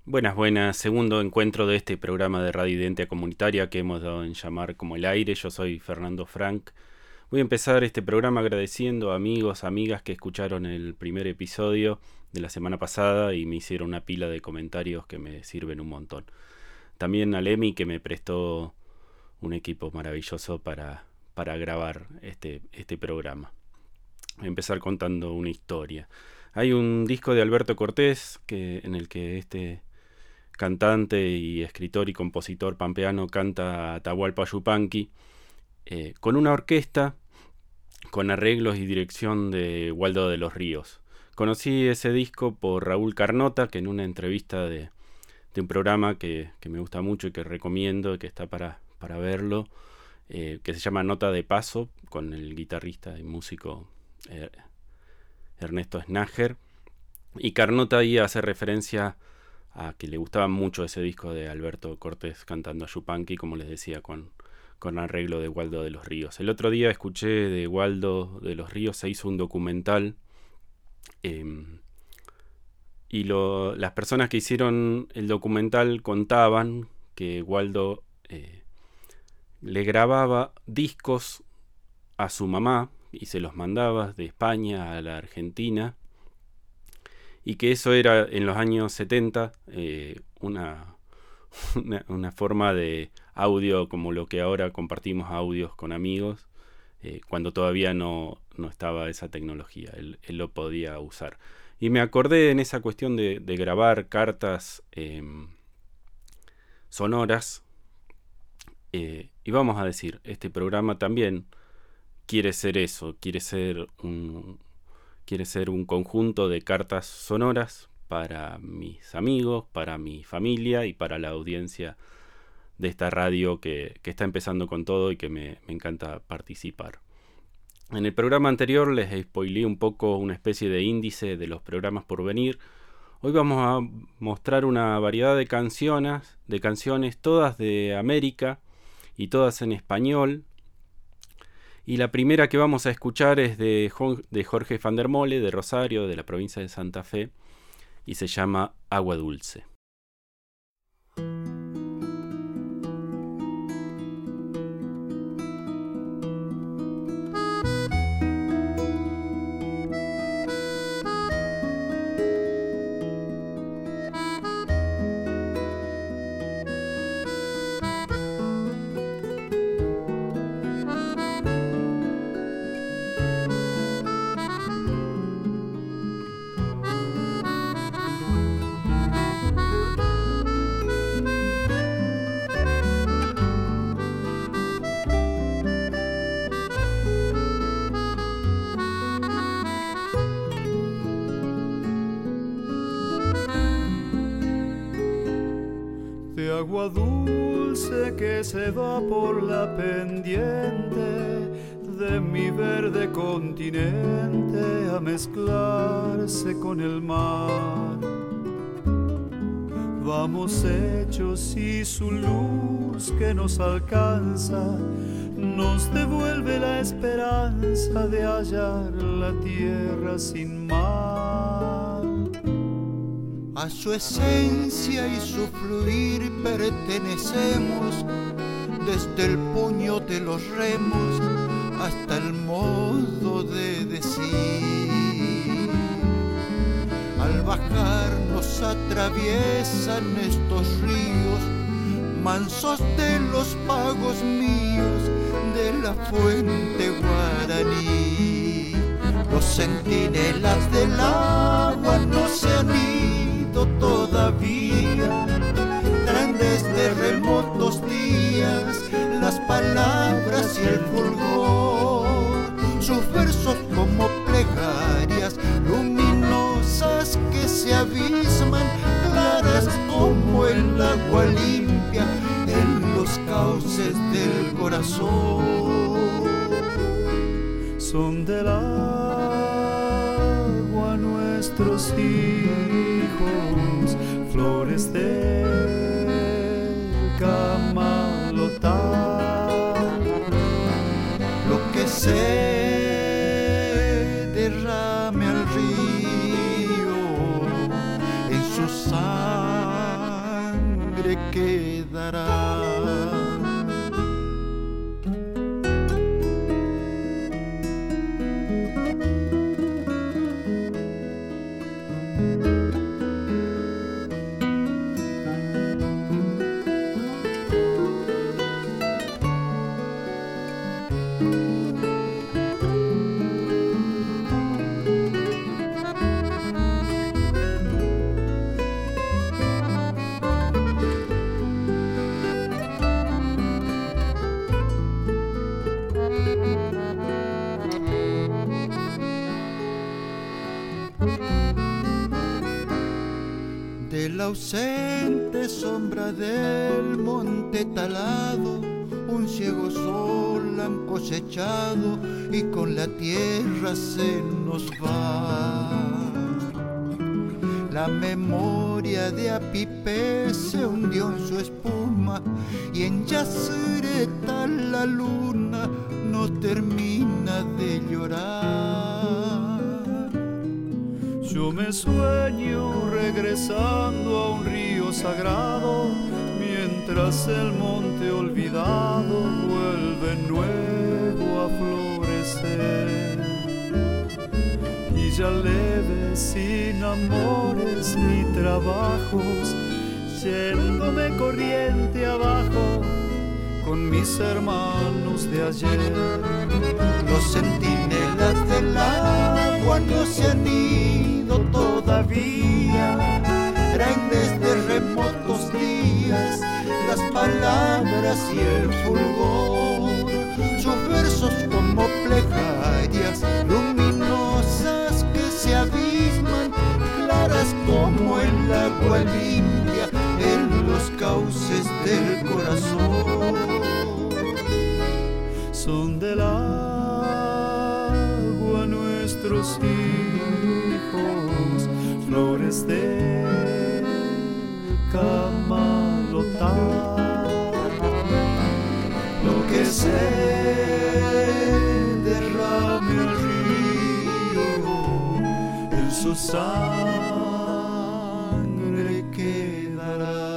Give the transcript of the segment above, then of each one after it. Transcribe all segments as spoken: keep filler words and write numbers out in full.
Buenas, buenas. Segundo encuentro de este programa de Radio Identia Comunitaria que hemos dado en llamar como El Aire. Yo soy Fernando Frank. Voy a empezar este programa agradeciendo a amigos, amigas que escucharon el primer episodio de la semana pasada y me hicieron una pila de comentarios que me sirven un montón. También a Lemi, que me prestó un equipo maravilloso para, para grabar este, este programa. Voy a empezar contando una historia. Hay un disco de Alberto Cortés que, en el que este cantante y escritor y compositor pampeano canta Atahualpa Yupanqui eh, con una orquesta con arreglos y dirección de Waldo de los Ríos. Conocí ese disco por Raúl Carnota, que en una entrevista de, de un programa que, que me gusta mucho y que recomiendo, que está para, para verlo, eh, que se llama Nota de Paso, con el guitarrista y músico eh, Ernesto Snager. Y Carnota ahí hace referencia a que le gustaba mucho ese disco de Alberto Cortés cantando a Yupanqui, como les decía, con, con arreglo de Waldo de los Ríos. El otro día escuché de Waldo de los Ríos, se hizo un documental eh, y lo, las personas que hicieron el documental contaban que Waldo eh, le grababa discos a su mamá y se los mandaba de España a la Argentina, y que eso era en los años setenta eh, una, una, una forma de audio como lo que ahora compartimos audios con amigos, eh, cuando todavía no, no estaba esa tecnología, él, él lo podía usar. Y me acordé en esa cuestión de, de grabar cartas eh, sonoras, eh, y vamos a decir, este programa también quiere ser eso, quiere ser un... Quiere ser un conjunto de cartas sonoras para mis amigos, para mi familia y para la audiencia de esta radio que, que está empezando con todo y que me, me encanta participar. En el programa anterior les spoileé un poco una especie de índice de los programas por venir. Hoy vamos a mostrar una variedad de canciones, de canciones todas de América y todas en español. Y la primera que vamos a escuchar es de, de Jorge van der Mole, de Rosario, de la provincia de Santa Fe, y se llama Agua Dulce. Agua dulce que se va por la pendiente de mi verde continente a mezclarse con el mar. Vamos hechos y su luz que nos alcanza nos devuelve la esperanza de hallar la tierra sin mar. A su esencia y su fluir pertenecemos, desde el puño de los remos hasta el modo de decir. Al bajar nos atraviesan estos ríos, mansos de los pagos míos de la fuente guaraní. Los centinelas del agua no se han ido todavía, traen desde remotos días las palabras y el fulgor, sus versos como plegarias luminosas que se abisman, claras como el agua limpia en los cauces del corazón. Son del agua nuestros hijos, flores del camalotá. Lo que se derrame al río en su sangre sangre quedará. De la ausente sombra del monte talado, un ciego sol han cosechado y con la tierra se nos va. La memoria de Apipé se hundió en su espuma y en Yacyretá la luna no termina de llorar. Yo me sueño regresando a un río sagrado, mientras el monte olvidado vuelve nuevo a florecer. Y ya leve, sin amores ni trabajos, yéndome corriente abajo con mis hermanos de ayer. Los centinelas del agua no se han ido todavía, traen desde remotos días las palabras y el fulgor, sus versos como plegarias luminosas que se abisman, claras como el agua limpia en los cauces del corazón. Son del agua nuestros hijos, flores de Camalotá. Lo que se derrame al río, en su sangre quedará.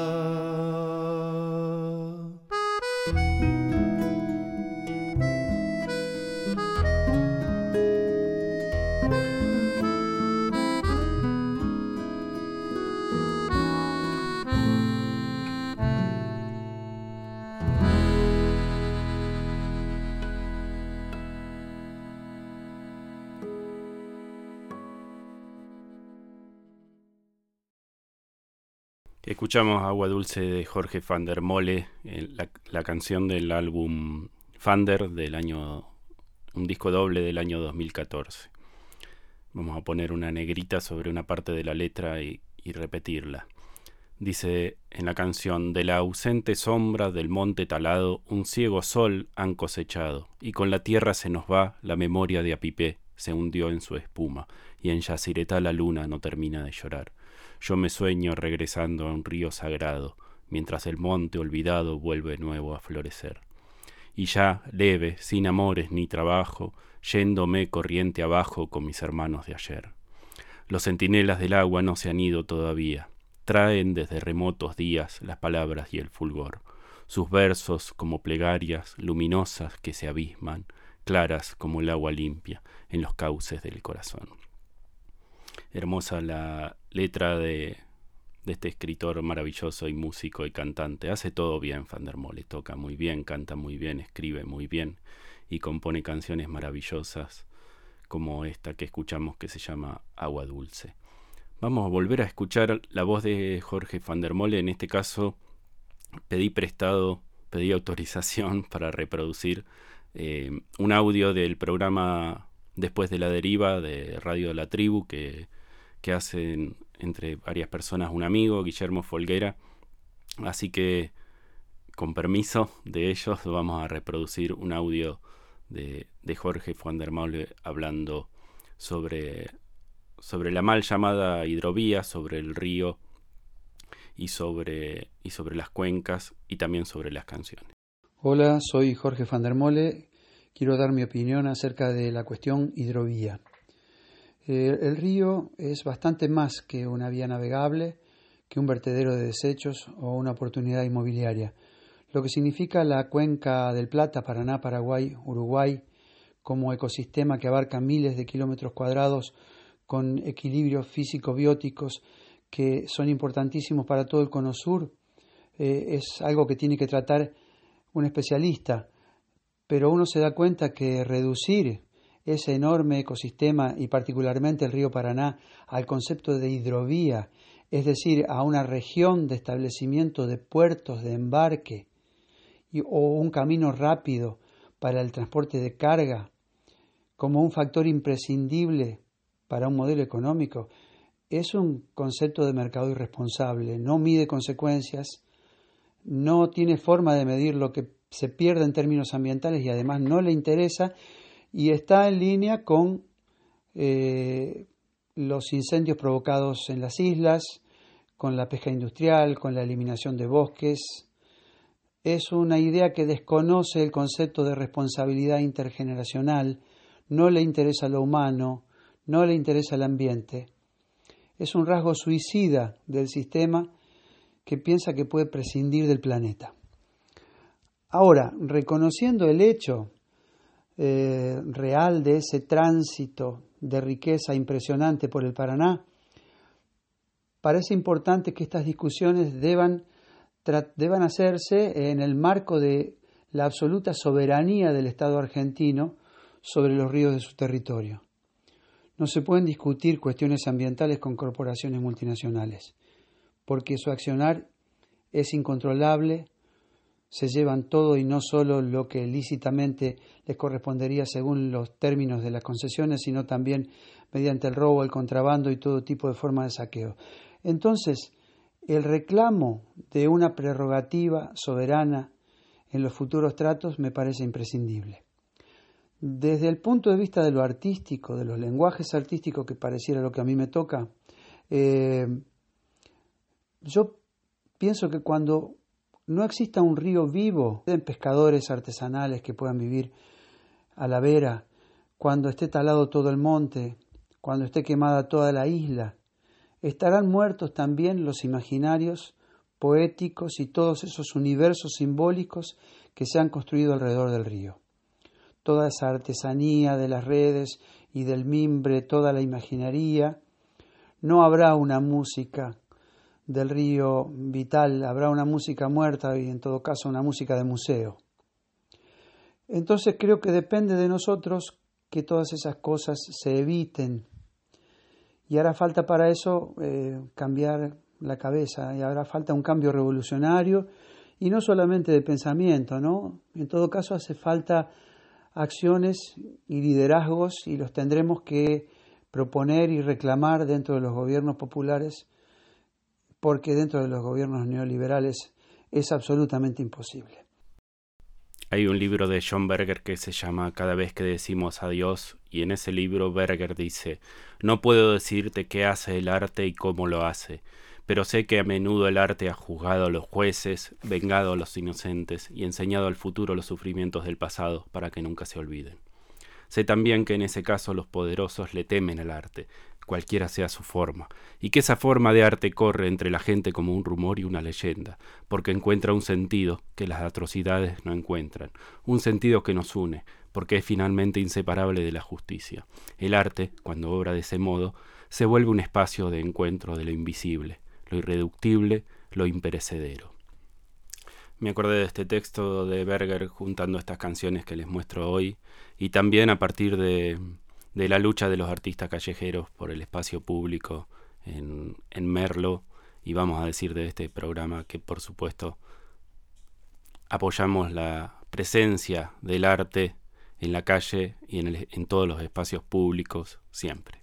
Escuchamos Agua Dulce de Jorge van der Mole, la, la canción del álbum Fander del año, un disco doble del año dos mil catorce. Vamos a poner una negrita sobre una parte de la letra y, y repetirla. Dice en la canción: de la ausente sombra del monte talado, un ciego sol han cosechado, y con la tierra se nos va la memoria de Apipé, se hundió en su espuma, y en Yacyretá la luna no termina de llorar. Yo me sueño regresando a un río sagrado, mientras el monte olvidado vuelve nuevo a florecer. Y ya, leve, sin amores ni trabajo, yéndome corriente abajo con mis hermanos de ayer. Los centinelas del agua no se han ido todavía, traen desde remotos días las palabras y el fulgor, sus versos como plegarias luminosas que se abisman, claras como el agua limpia en los cauces del corazón. Hermosa la letra de, de este escritor maravilloso y músico y cantante. Hace todo bien van der Mole, toca muy bien, canta muy bien, escribe muy bien y compone canciones maravillosas como esta que escuchamos que se llama Agua Dulce. Vamos a volver a escuchar la voz de Jorge van der Mole. En este caso pedí prestado, pedí autorización para reproducir eh, un audio del programa Después de la Deriva de Radio La Tribu que que hacen entre varias personas un amigo, Guillermo Folguera. Así que, con permiso de ellos, vamos a reproducir un audio de, de Jorge van der Mole hablando sobre, sobre la mal llamada hidrovía, sobre el río y sobre, y sobre las cuencas y también sobre las canciones. Hola, soy Jorge van der Mole. Quiero dar mi opinión acerca de la cuestión hidrovía. El río es bastante más que una vía navegable, que un vertedero de desechos o una oportunidad inmobiliaria. Lo que significa la cuenca del Plata, Paraná, Paraguay, Uruguay, como ecosistema que abarca miles de kilómetros cuadrados con equilibrios físico-bióticos que son importantísimos para todo el Cono Sur, eh, es algo que tiene que tratar un especialista, pero uno se da cuenta que reducir ese enorme ecosistema y particularmente el río Paraná al concepto de hidrovía, es decir, a una región de establecimiento de puertos de embarque y, o un camino rápido para el transporte de carga, como un factor imprescindible para un modelo económico, es un concepto de mercado irresponsable, no mide consecuencias, no tiene forma de medir lo que se pierde en términos ambientales y además no le interesa, y está en línea con eh, los incendios provocados en las islas, con la pesca industrial, con la eliminación de bosques. Es una idea que desconoce el concepto de responsabilidad intergeneracional, no le interesa lo humano, no le interesa el ambiente. Es un rasgo suicida del sistema que piensa que puede prescindir del planeta. Ahora, reconociendo el hecho eh, real de ese tránsito de riqueza impresionante por el Paraná, parece importante que estas discusiones deban, tra- deban hacerse en el marco de la absoluta soberanía del Estado argentino sobre los ríos de su territorio. No se pueden discutir cuestiones ambientales con corporaciones multinacionales, porque su accionar es incontrolable, se llevan todo y no solo lo que lícitamente les correspondería según los términos de las concesiones, sino también mediante el robo, el contrabando y todo tipo de formas de saqueo. Entonces, el reclamo de una prerrogativa soberana en los futuros tratos me parece imprescindible. Desde el punto de vista de lo artístico, de los lenguajes artísticos, que pareciera lo que a mí me toca, eh, yo pienso que cuando no exista un río vivo, de pescadores artesanales que puedan vivir a la vera, cuando esté talado todo el monte, cuando esté quemada toda la isla, estarán muertos también los imaginarios poéticos y todos esos universos simbólicos que se han construido alrededor del río. Toda esa artesanía de las redes y del mimbre, toda la imaginería. No habrá una música del río vital, habrá una música muerta y en todo caso una música de museo. Entonces creo que depende de nosotros que todas esas cosas se eviten. Y hará falta para eso eh, cambiar la cabeza, y hará falta un cambio revolucionario, y no solamente de pensamiento, ¿no? En todo caso hace falta acciones y liderazgos, y los tendremos que proponer y reclamar dentro de los gobiernos populares, porque dentro de los gobiernos neoliberales es absolutamente imposible. Hay un libro de John Berger que se llama Cada vez que decimos adiós, y en ese libro Berger dice: no puedo decirte qué hace el arte y cómo lo hace, pero sé que a menudo el arte ha juzgado a los jueces, vengado a los inocentes y enseñado al futuro los sufrimientos del pasado para que nunca se olviden. Sé también que en ese caso los poderosos le temen al arte, cualquiera sea su forma, y que esa forma de arte corre entre la gente como un rumor y una leyenda, porque encuentra un sentido que las atrocidades no encuentran, un sentido que nos une, porque es finalmente inseparable de la justicia. El arte, cuando obra de ese modo, se vuelve un espacio de encuentro de lo invisible, lo irreductible, lo imperecedero. Me acordé de este texto de Berger juntando estas canciones que les muestro hoy, y también a partir de, de la lucha de los artistas callejeros por el espacio público en, en Merlo, y vamos a decir de este programa que por supuesto apoyamos la presencia del arte en la calle y en, el, en todos los espacios públicos siempre.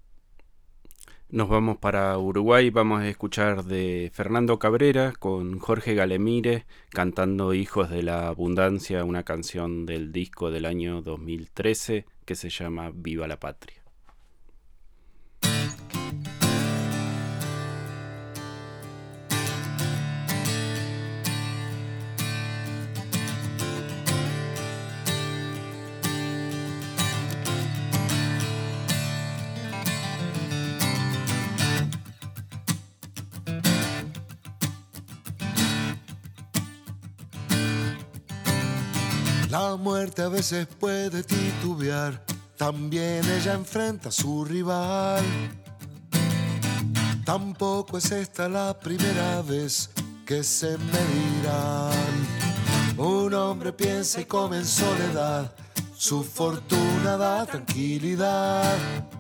Nos vamos para Uruguay, vamos a escuchar de Fernando Cabrera con Jorge Galemire cantando Hijos de la Abundancia, una canción del disco del año dos mil trece que se llama Viva la Patria. La muerte a veces puede titubear, también ella enfrenta a su rival. Tampoco es esta la primera vez que se medirán. Un hombre piensa y come en soledad, su fortuna da tranquilidad.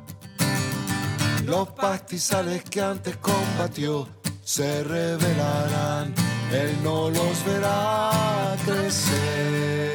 Los pastizales que antes combatió se revelarán, él no los verá crecer.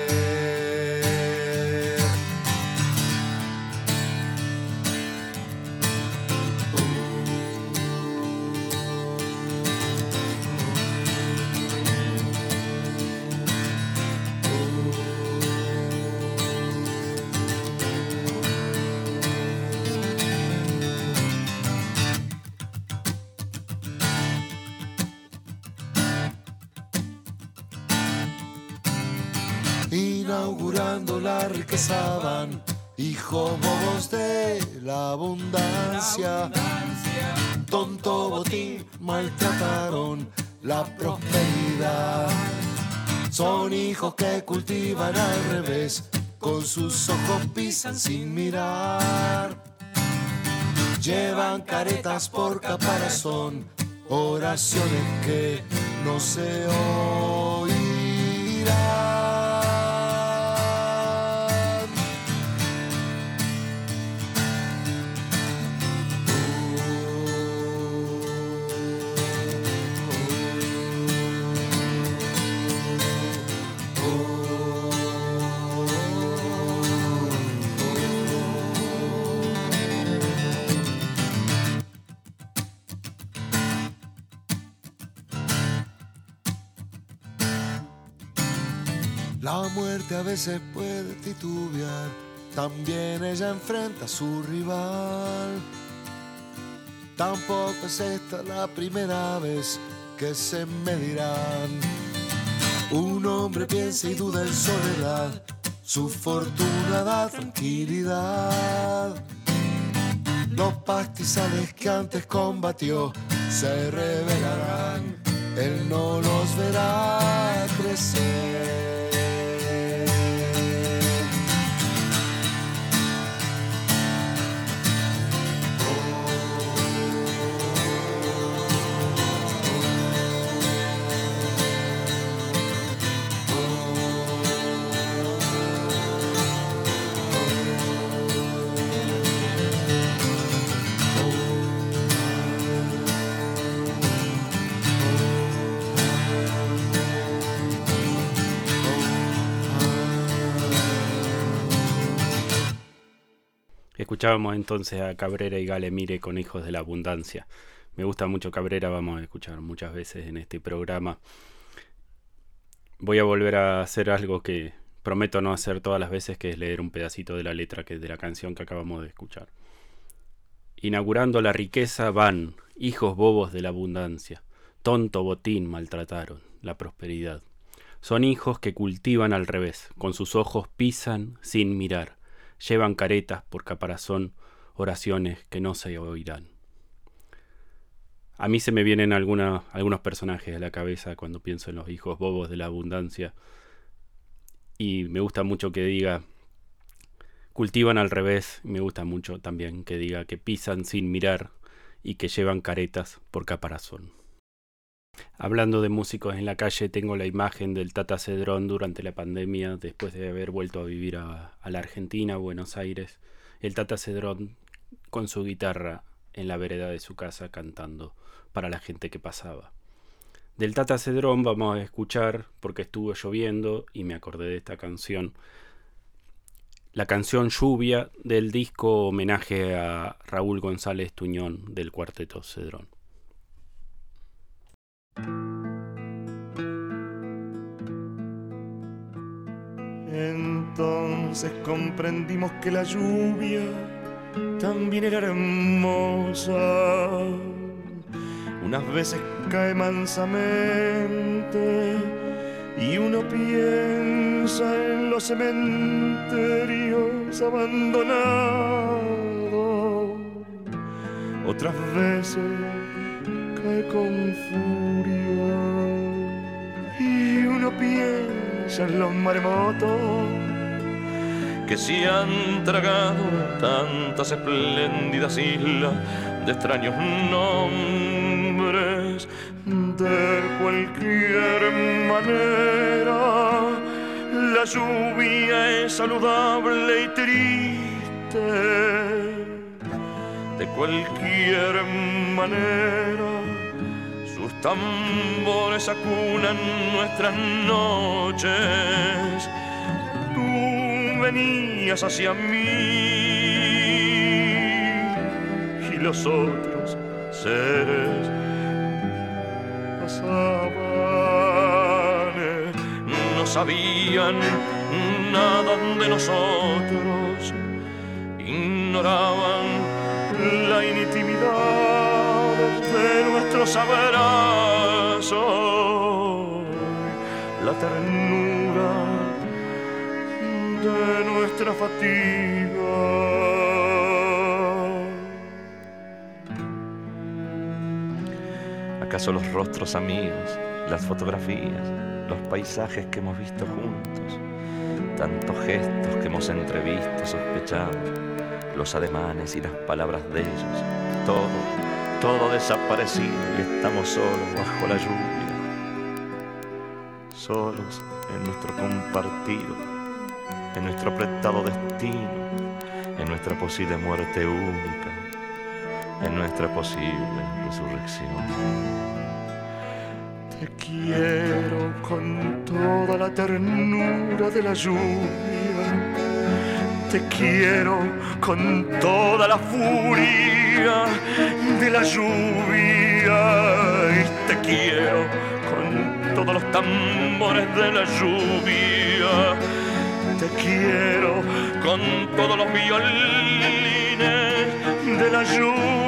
Inaugurando la riqueza van hijos bobos de la abundancia. Tonto botín maltrataron la prosperidad. Son hijos que cultivan al revés, con sus ojos pisan sin mirar. Llevan caretas por caparazón, oraciones que no se oirán. La muerte a veces puede titubear, también ella enfrenta a su rival. Tampoco es esta la primera vez que se medirán. Un hombre piensa y duda en soledad, su fortuna da tranquilidad. Los pastizales que antes combatió se revelarán, él no los verá crecer. Escuchábamos entonces a Cabrera y Galemire con Hijos de la Abundancia. Me gusta mucho Cabrera, vamos a escuchar muchas veces en este programa. Voy a volver a hacer algo que prometo no hacer todas las veces, que es leer un pedacito de la letra que es de la canción que acabamos de escuchar. Inaugurando la riqueza van, hijos bobos de la abundancia. Tonto botín maltrataron la prosperidad. Son hijos que cultivan al revés, con sus ojos pisan sin mirar. Llevan caretas por caparazón, oraciones que no se oirán. A mí se me vienen alguna, algunos personajes a la cabeza cuando pienso en los hijos bobos de la abundancia. Y me gusta mucho que diga, cultivan al revés. Me gusta mucho también que diga que pisan sin mirar y que llevan caretas por caparazón. Hablando de músicos en la calle, tengo la imagen del Tata Cedrón durante la pandemia, después de haber vuelto a vivir a, a la Argentina, a Buenos Aires. El Tata Cedrón con su guitarra en la vereda de su casa cantando para la gente que pasaba. Del Tata Cedrón vamos a escuchar, porque estuvo lloviendo y me acordé de esta canción, la canción Lluvia del disco homenaje a Raúl González Tuñón del Cuarteto Cedrón. Entonces comprendimos que la lluvia también era hermosa. Unas veces cae mansamente y uno piensa en los cementerios abandonados. Otras veces cae con furia y uno piensa en los maremotos que se han tragado tantas espléndidas islas de extraños nombres. De cualquier manera, la lluvia es saludable y triste. De cualquier manera, sus tambores acunan nuestras noches. Tú venías hacia mí y los otros seres pasaban. No sabían nada de nosotros, ignoraban la intimidad de nuestros abrazos, la ternura de nuestra fatiga. ¿Acaso los rostros amigos, las fotografías, los paisajes que hemos visto juntos, tantos gestos que hemos entrevisto, sospechado, los ademanes y las palabras de ellos, todo, todo desaparecido y estamos solos bajo la lluvia, solos en nuestro compartido, en nuestro apretado destino, en nuestra posible muerte única, en nuestra posible resurrección. Te quiero con toda la ternura de la lluvia, te quiero con toda la furia de la lluvia, y te quiero con todos los tambores de la lluvia, te quiero con todos los violines de la lluvia.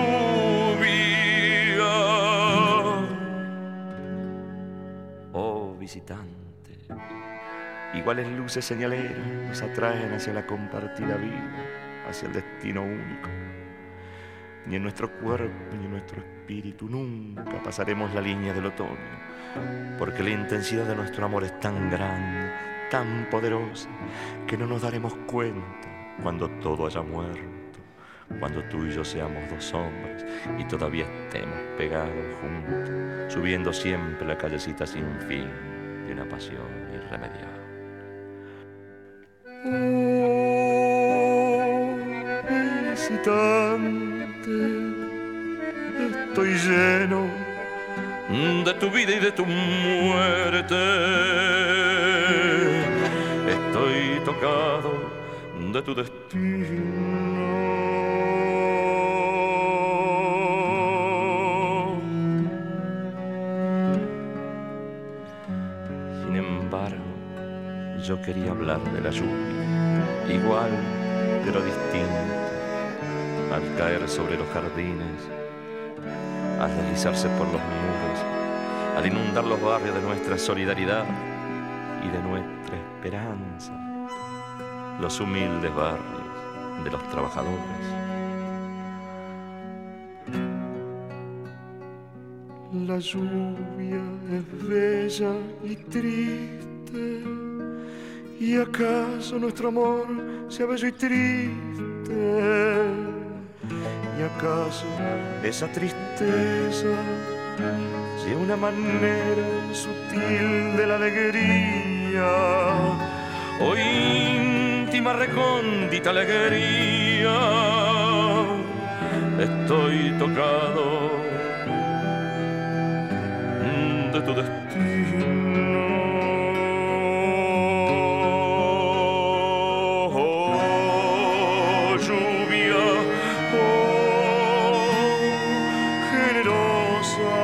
Oh visitante, iguales luces señaleras nos atraen hacia la compartida vida, hacia el destino único. Ni en nuestro cuerpo ni en nuestro espíritu nunca pasaremos la línea del otoño, porque la intensidad de nuestro amor es tan grande, tan poderosa, que no nos daremos cuenta cuando todo haya muerto, cuando tú y yo seamos dos hombres y todavía estemos pegados juntos, subiendo siempre la callecita sin fin de una pasión irremediable. Oh, visitante, estoy lleno de tu vida y de tu muerte. Estoy tocado de tu destino. Sin embargo, yo quería hablar de la lluvia, igual pero distinto, al caer sobre los jardines, al deslizarse por los muros, al inundar los barrios de nuestra solidaridad y de nuestra esperanza, los humildes barrios de los trabajadores. La lluvia es bella y triste, ¿y acaso nuestro amor sea bello y triste? ¿Y acaso esa tristeza sea una manera sutil de la alegría, o íntima recóndita alegría? Estoy tocado de tu destino. Oh, lluvia, oh, generosa.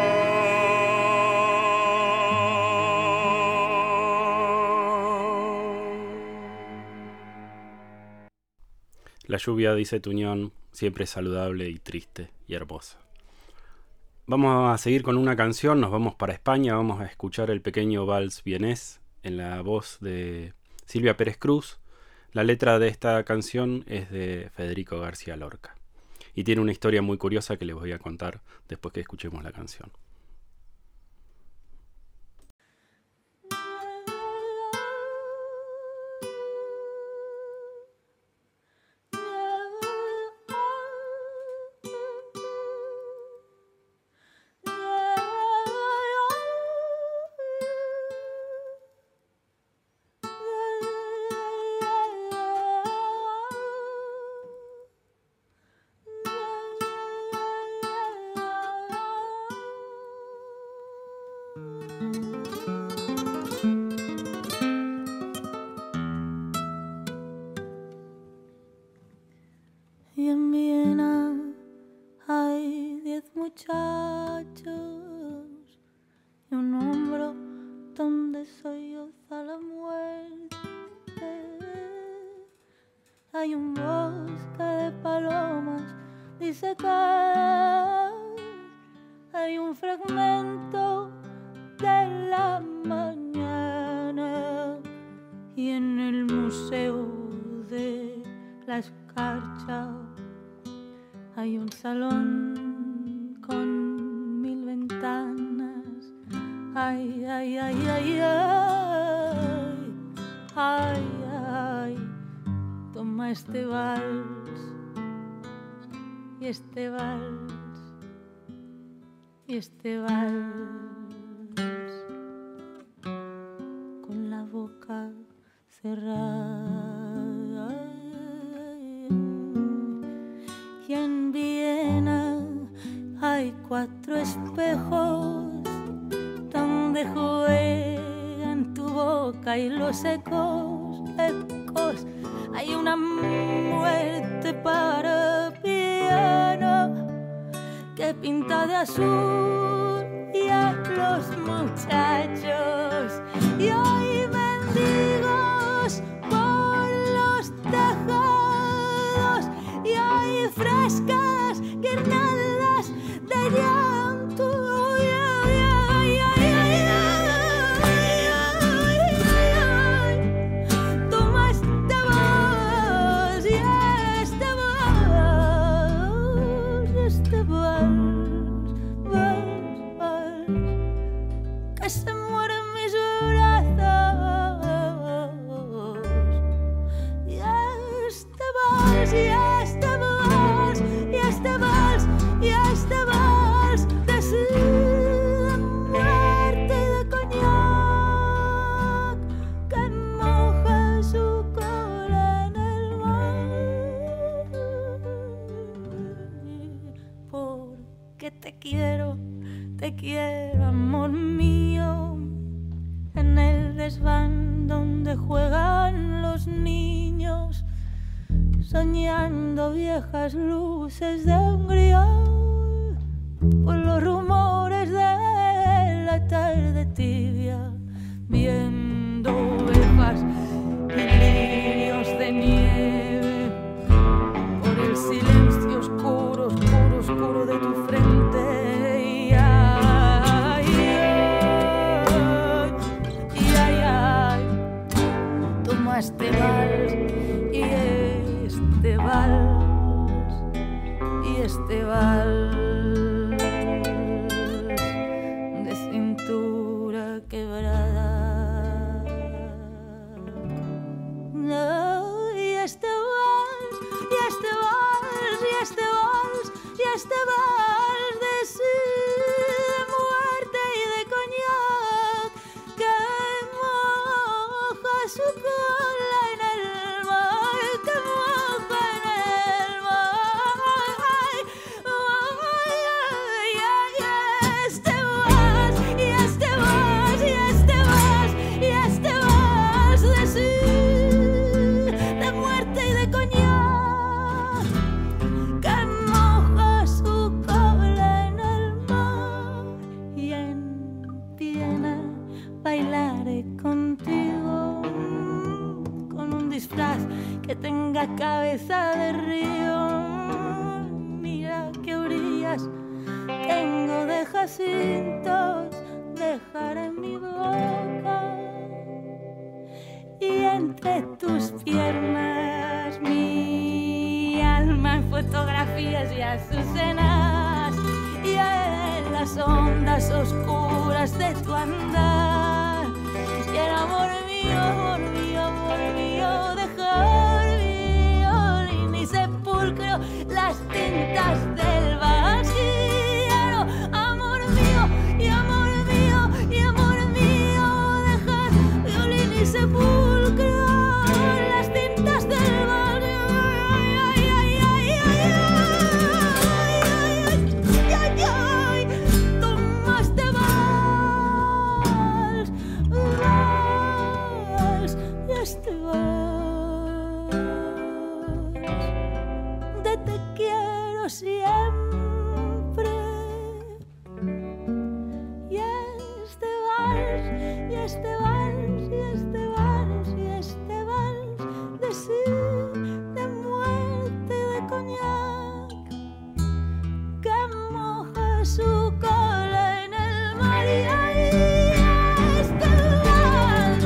La lluvia, dice Tuñón, siempre es saludable y triste y hermosa. Vamos a seguir con una canción, nos vamos para España, vamos a escuchar el pequeño vals vienés en la voz de Silvia Pérez Cruz. La letra de esta canción es de Federico García Lorca y tiene una historia muy curiosa que les voy a contar después que escuchemos la canción. Y en Viena hay diez muchachos y un hombro donde solloza la muerte. Hay un bosque de palomas disecadas, hay un fragmento de la mañana y en el museo de la escarcha hay un salón con mil ventanas. Ay, ay, ay, ay, ay, ay, ay. Toma este vals y este vals y este vals con la boca cerrada. Y en Viena hay cuatro espejos donde juegan tu boca y los ecos, ecos. Hay una muerte para piano que pinta de azul y a los muchachos. Y hay mendigos por los tejados y hay frescas guirnaldas de llanto. Que se mueren mis brazos y este vals, y este vals, y este vals, y este vals de sed, muerte y de coñac que moja su cola en el mar. Porque te quiero, te quiero, amor mío, en el desván donde juegan los niños, soñando viejas luces de Hungría, por los rumores de la tarde tibia, viendo ovejas y lirios de nieve, por el silencio oscuro, oscuro, oscuro de tu frente. Este vals y este vals y este vals de cintura quebrada. No, y este vals y este vals y este vals y este vals de sed, muerte y de coñac que moja su cola en el mar, que moja en el mar. Ay, ay, ay, ay, este vals y este vals y este vals y este vals de sed, de muerte y de coñac que moja su cola en el mar. Y en Viena bailaré contigo con un disfraz que tenga cabeza de río. Mira qué orillas tengo de jacintos, dejaré mi boca y entre tus piernas mi alma en fotografías y azucenas y en las ondas oscuras de tu andar. Y el amor mío, amor mío, amor mío, dejar violín y sepulcro, las tintas del vals. Quiero, amor mío, y amor mío, y amor mío, dejar violín y sepulcro, las tintas del vals. Ay, ay, ay, ay, ay, ay, ay, ay, ay, ay, toma este vals. este vals, y este vals, y este vals de sí, de muerte y de coñac, que moja su cola en el mar y ahí este vals,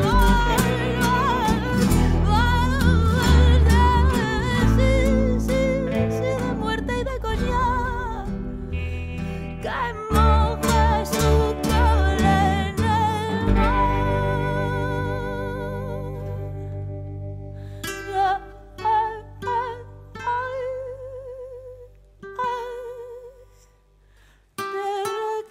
vals, vals de sí, sí, sí, de muerte y de coñac, que moja su cola en el mar. Ya, ay, ay, ay, ay, te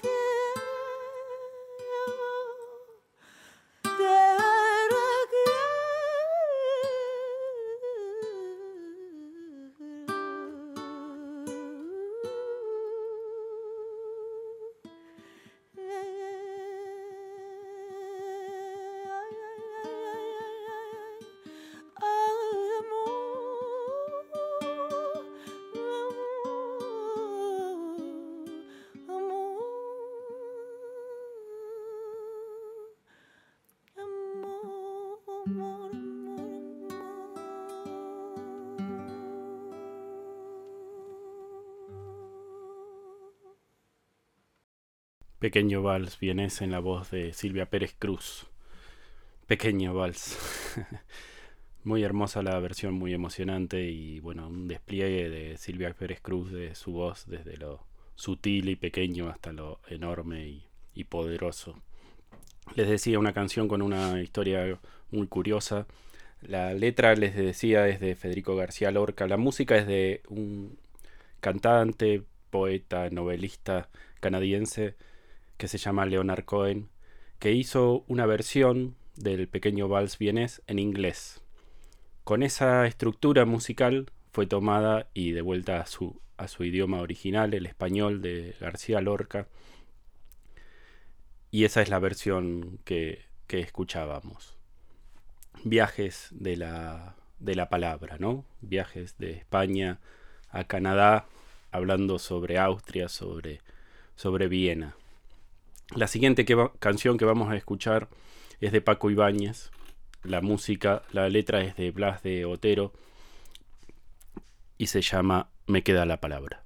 Pequeño vals vienés en la voz de Silvia Pérez Cruz. Pequeño vals. Muy hermosa la versión, muy emocionante y bueno, un despliegue de Silvia Pérez Cruz de su voz desde lo sutil y pequeño hasta lo enorme y, y poderoso. Les decía, una canción con una historia muy curiosa. La letra, les decía, es de Federico García Lorca. La música es de un cantante, poeta, novelista canadiense que se llama Leonard Cohen, que hizo una versión del Pequeño Vals vienés en inglés. Con esa estructura musical fue tomada y devuelta a su, a su idioma original, el español de García Lorca, y esa es la versión que, que escuchábamos. Viajes de la, de la palabra, ¿no? Viajes de España a Canadá, hablando sobre Austria, sobre, sobre Viena. La siguiente que va, canción que vamos a escuchar es de Paco Ibáñez. La música, la letra es de Blas de Otero y se llama Me queda la palabra.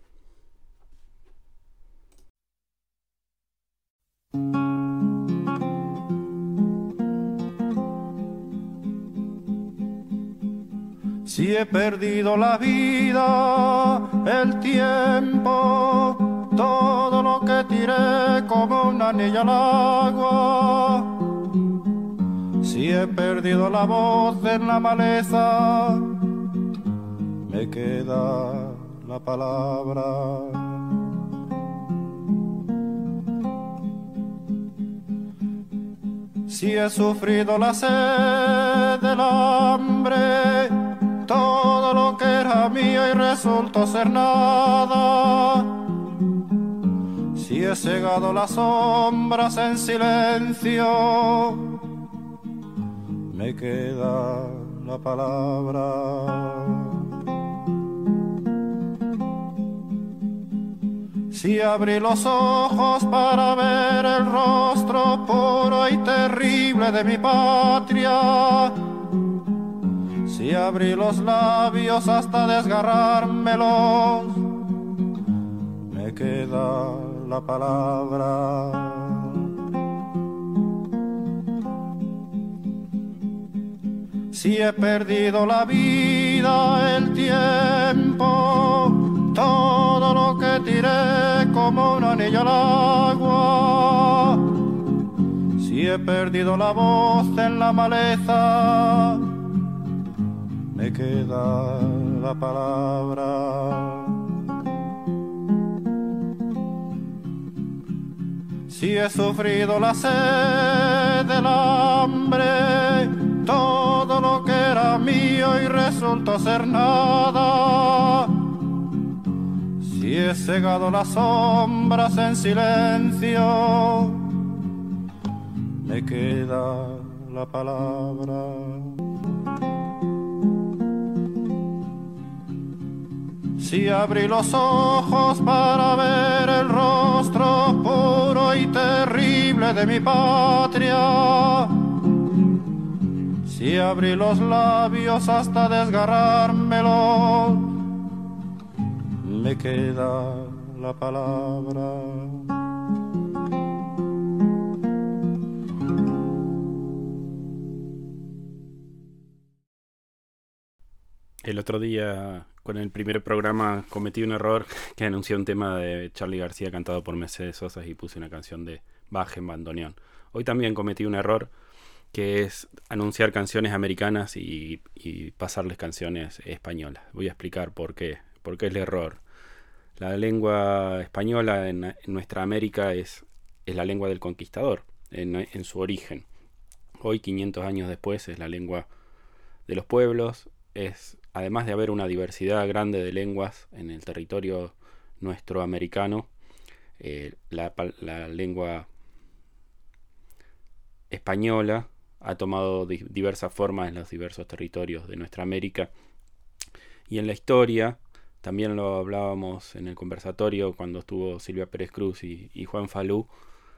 Si he perdido la vida, el tiempo, todo lo que tiré como una anilla al agua. Si he perdido la voz en la maleza, me queda la palabra. Si he sufrido la sed del hambre, todo lo que era mío y resultó ser nada. Si he cegado las sombras en silencio, me queda la palabra. Si abrí los ojos para ver el rostro puro y terrible de mi patria, si abrí los labios hasta desgarrármelos, me queda la palabra. Si he perdido la vida, el tiempo, todo lo que tiré como un anillo al agua. Si he perdido la voz en la maleza, me queda la palabra. Si he sufrido la sed del hambre, todo lo que era mío y resultó ser nada. Si he cegado las sombras en silencio, me queda la palabra. Si abrí los ojos para ver el rostro puro y terrible de mi patria, si abrí los labios hasta desgarrármelos, me queda la palabra. El otro día, con el primer programa, cometí un error que anuncié un tema de Charly García cantado por Mercedes Sosa y puse una canción de Bach en bandoneón. Hoy también cometí un error, que es anunciar canciones americanas y, y pasarles canciones españolas. Voy a explicar por qué, por qué es el error. La lengua española en, en nuestra América es, es la lengua del conquistador, en, en su origen. Hoy, quinientos años después, es la lengua de los pueblos. Es, además de haber una diversidad grande de lenguas en el territorio nuestro americano, eh, la, la lengua española ha tomado di- diversas formas en los diversos territorios de nuestra América. Y en la historia, también lo hablábamos en el conversatorio cuando estuvo Silvia Pérez Cruz y, y Juan Falú.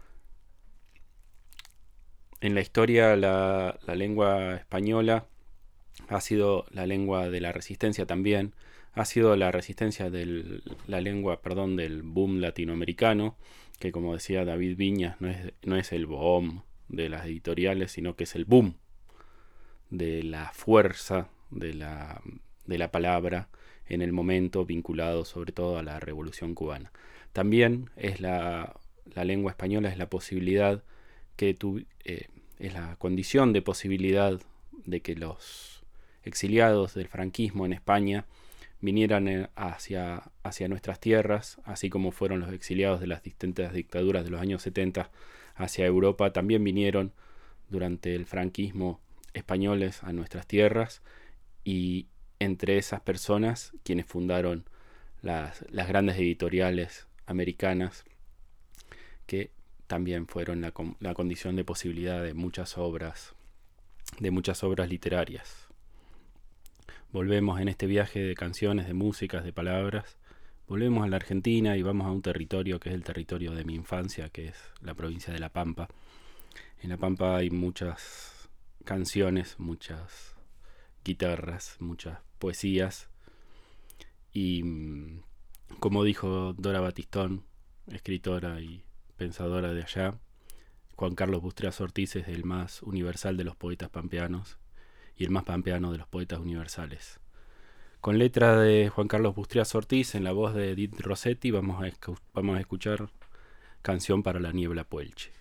En la historia la, la lengua española ha sido la lengua de la resistencia también, ha sido la resistencia de la lengua, perdón, del boom latinoamericano, que como decía David Viñas, no es, no es el boom de las editoriales, sino que es el boom de la fuerza de la, de la palabra en el momento, vinculado sobre todo a la Revolución Cubana. También es la, la lengua española, es la posibilidad que tu, eh, es la condición de posibilidad de que los exiliados del franquismo en España vinieran hacia, hacia nuestras tierras, así como fueron los exiliados de las distintas dictaduras de los años setenta hacia Europa, también vinieron durante el franquismo españoles a nuestras tierras, y entre esas personas quienes fundaron las, las grandes editoriales americanas, que también fueron la, la condición de posibilidad de muchas obras, de muchas obras literarias. Volvemos en este viaje de canciones, de músicas, de palabras. Volvemos a la Argentina y vamos a un territorio que es el territorio de mi infancia, que es la provincia de La Pampa. En La Pampa hay muchas canciones, muchas guitarras, muchas poesías. Y como dijo Dora Batistón, escritora y pensadora de allá, Juan Carlos Bustrias Ortiz es el más universal de los poetas pampeanos y el más pampeano de los poetas universales. Con letra de Juan Carlos Bustrias Ortiz, en la voz de Edith Rossetti, vamos a, escu- vamos a escuchar Canción para la Niebla Puelche.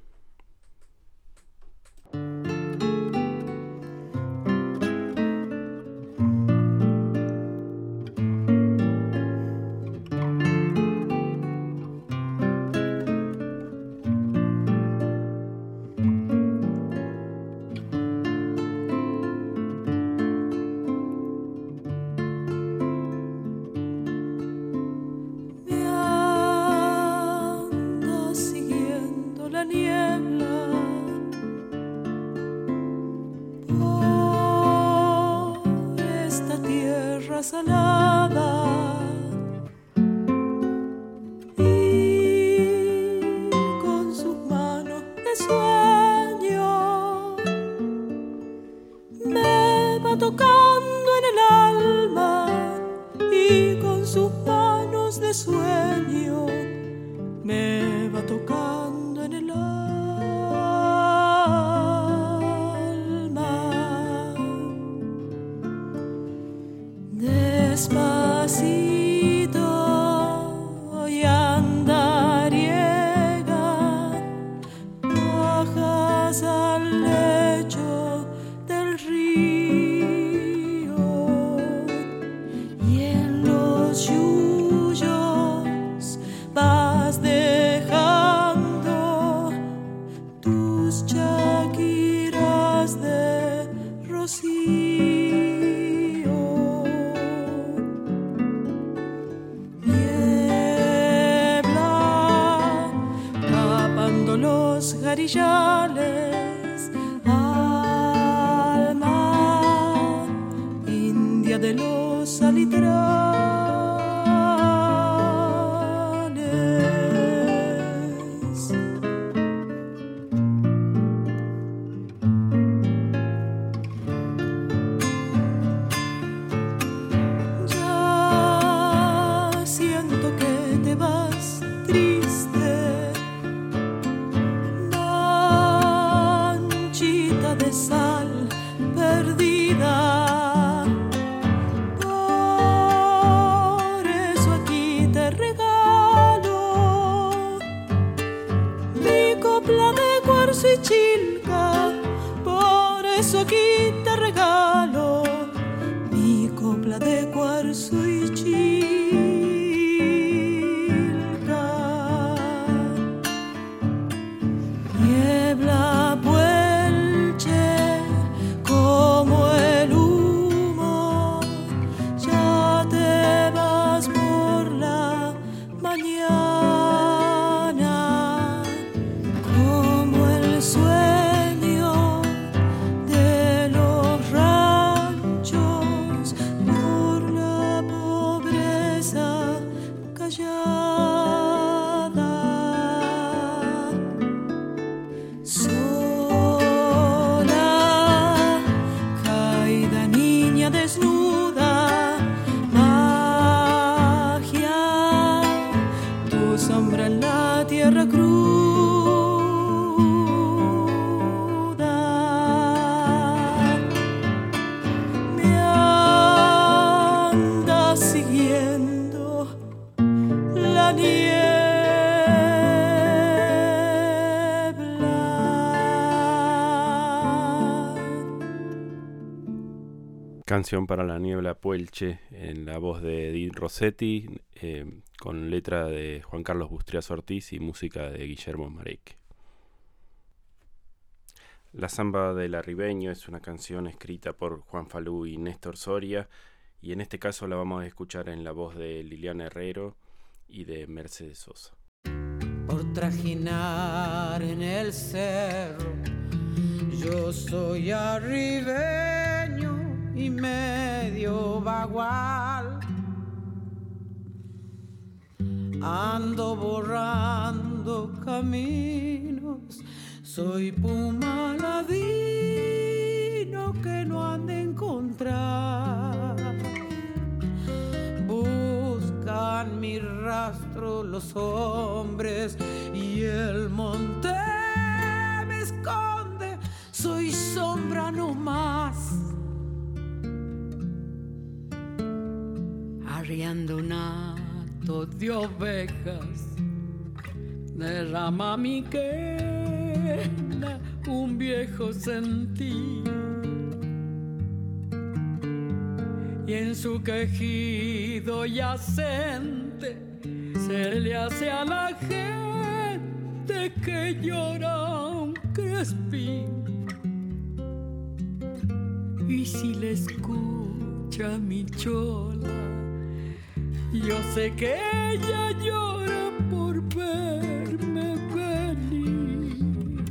Salada y con sus manos de sueño me va tocando en el alma, y con sus manos de sueño me va tocando en el alma. Despacito y andariega bajas al lecho del río, y en los yuyos vas dejando tus chaquiras de rocío. Garillales, alma india de los alitrajes, cuarzo y chilca, por eso aquí te regalo mi copla de cuarzo y chilca. Niebla puelche como el humo, ya te vas por la mañana, como el sueño de los ranchos por la pobreza callada. Sola, caída niña desnuda, magia, tu sombra en la tierra cruda. Me anda siguiendo la niebla. Canción para la niebla puelche, en la voz de Edith Rossetti, eh, con letra de Juan Carlos Bustrias Ortiz y música de Guillermo Marek. La Zamba del Arribeño es una canción escrita por Juan Falú y Néstor Soria, y en este caso la vamos a escuchar en la voz de Liliana Herrero y de Mercedes Sosa. Por trajinar en el cerro, yo soy arribeño y medio bagual. Ando borrando caminos, soy puma ladino que no han de encontrar. Buscan mi rastro los hombres y el monte me esconde, soy sombra no más. Arriando un hato de ovejas, derrama mi quena un viejo sentir, y en su quejido yacente se le hace a la gente que llora un crespín. Y si le escucha mi chola, yo sé que ella llora por verme venir.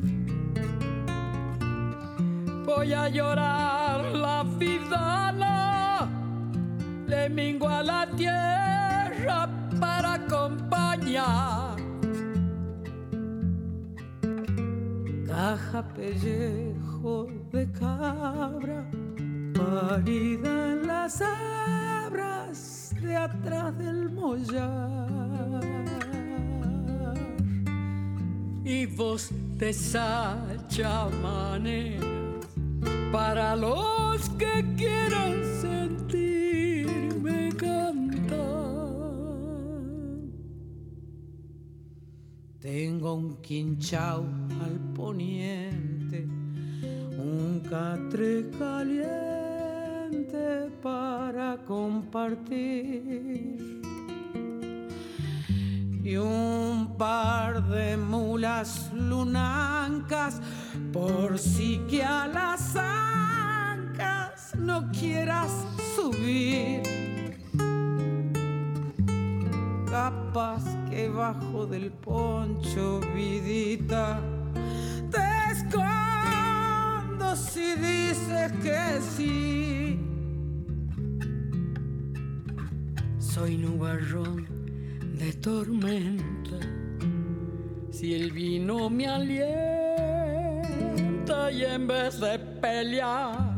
Voy a llorar la vidala, le mingo a la tierra para acompañar. Caja pellejo de cabra, parida en las sabras de atrás del mollar, y voz de sachamaneras para los que quieran sentirme cantar. Tengo un quinchao al poniente, un catre caliente para compartir, y un par de mulas lunancas por si que a las ancas no quieras subir. Capaz que bajo del poncho, vidita, te escondo si dices que sí. Soy nubarrón de tormenta, si el vino me alienta, y en vez de pelear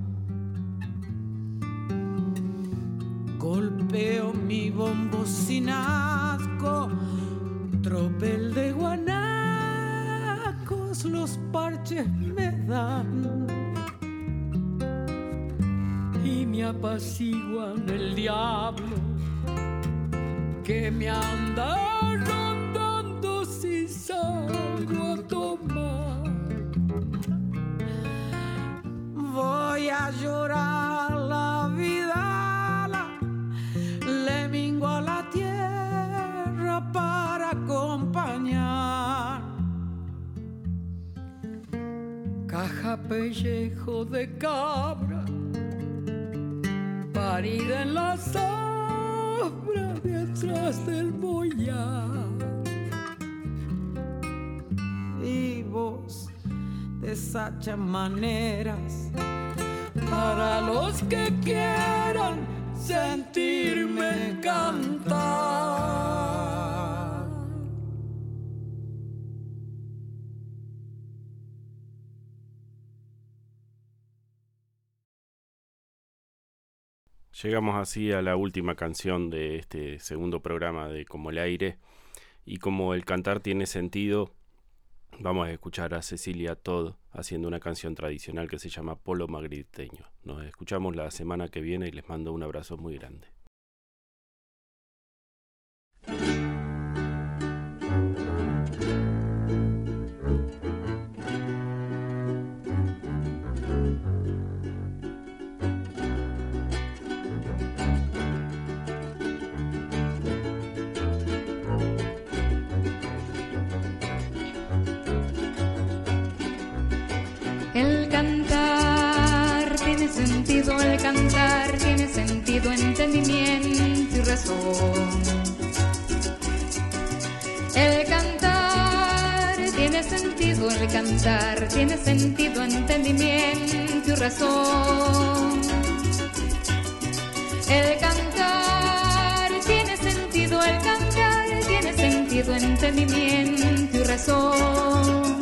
golpeo mi bombo sin asco, tropel de guanacos los parches me dan y me apaciguan el diablo que me anda rondando si salgo a tomar. caja pellejo de cabra, parida en la sombra detrás del boyar. Y vos deshacha maneras para los que quieran sentirme cantar. Llegamos así a la última canción de este segundo programa de Como el Aire, y como el cantar tiene sentido, vamos a escuchar a Cecilia Todd haciendo una canción tradicional que se llama Polo Magriteño. Nos escuchamos la semana que viene y les mando un abrazo muy grande. El cantar tiene sentido, el cantar tiene sentido, entendimiento y razón. El cantar tiene sentido, el cantar tiene sentido, entendimiento y razón. El cantar tiene sentido, el cantar tiene sentido, entendimiento y razón.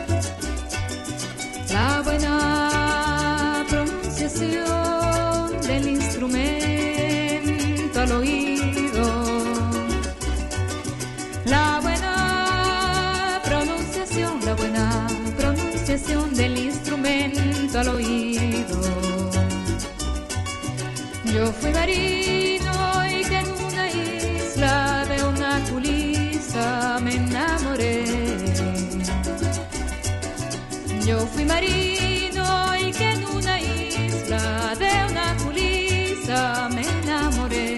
La buena pronunciación del instrumento al oído. La buena pronunciación, la buena pronunciación del instrumento al oído. Yo fui marino y que en una isla de una culisa me enamoré. Yo fui marino y que en una isla de una culisa me enamoré.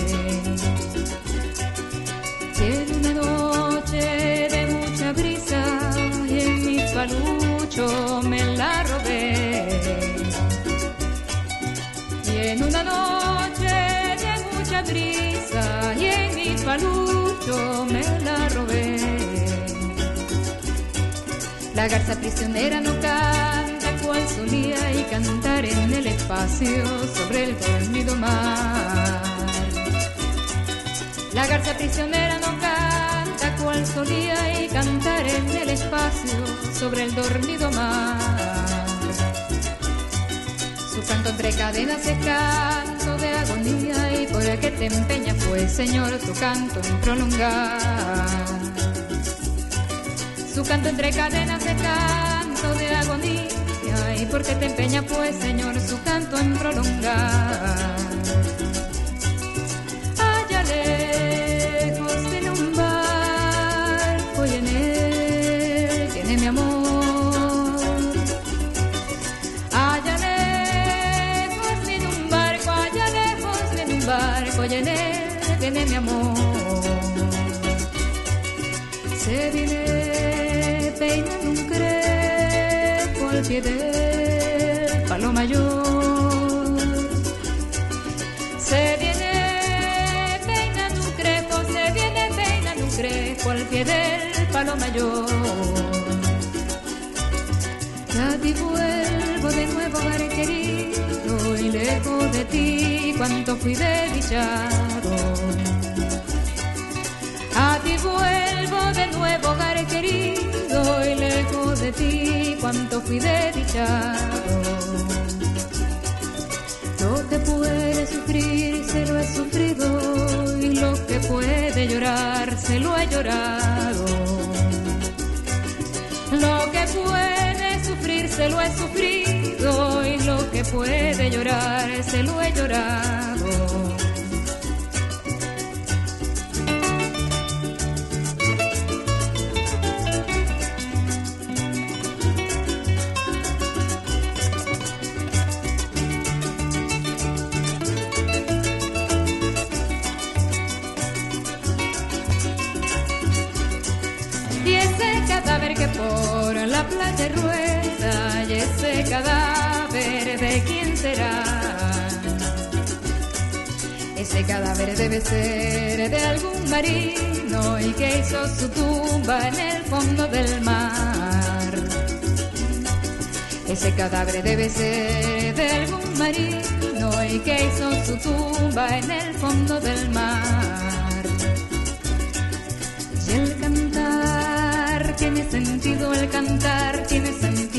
Y en una noche de mucha brisa y en mi palucho me la robé. Y en una noche de mucha brisa y en mi palucho me la robé. La garza prisionera no canta cual solía y cantar en el espacio sobre el dormido mar. La garza prisionera no canta cual solía y cantar en el espacio sobre el dormido mar. Su canto entre cadenas es canto de agonía y por el que te empeñas pues, Señor, tu canto en prolongar. Su canto entre cadenas es canto de agonía y porque te empeña pues, Señor, su canto en prolongar. Allá lejos tiene un barco y en él tiene mi amor. Allá lejos tiene un barco, allá lejos tiene un barco y en él tiene mi amor. Se viene peinando un crepo al pie del palo mayor. Se viene peinando un crepo, se viene peinando un crepo al pie del palo mayor. Ya te vuelvo de nuevo, hogar querido, y lejos de ti cuánto fui desdichado. A ti vuelvo de nuevo, hogar querido, y lejos de ti cuánto fui desdichado. Lo que puede sufrir se lo he sufrido, y lo que puede llorar se lo he llorado. Lo que puede sufrir se lo he sufrido, y lo que puede llorar se lo he llorado. Cadáver que por la playa rueda cadáver de quién será. Ese cadáver debe ser de algún marino y que hizo su tumba en el fondo del mar. Ese cadáver debe ser de algún marino y que hizo su tumba en el fondo del mar. Y el cantar tiene sentido, el cantar tiene sentido.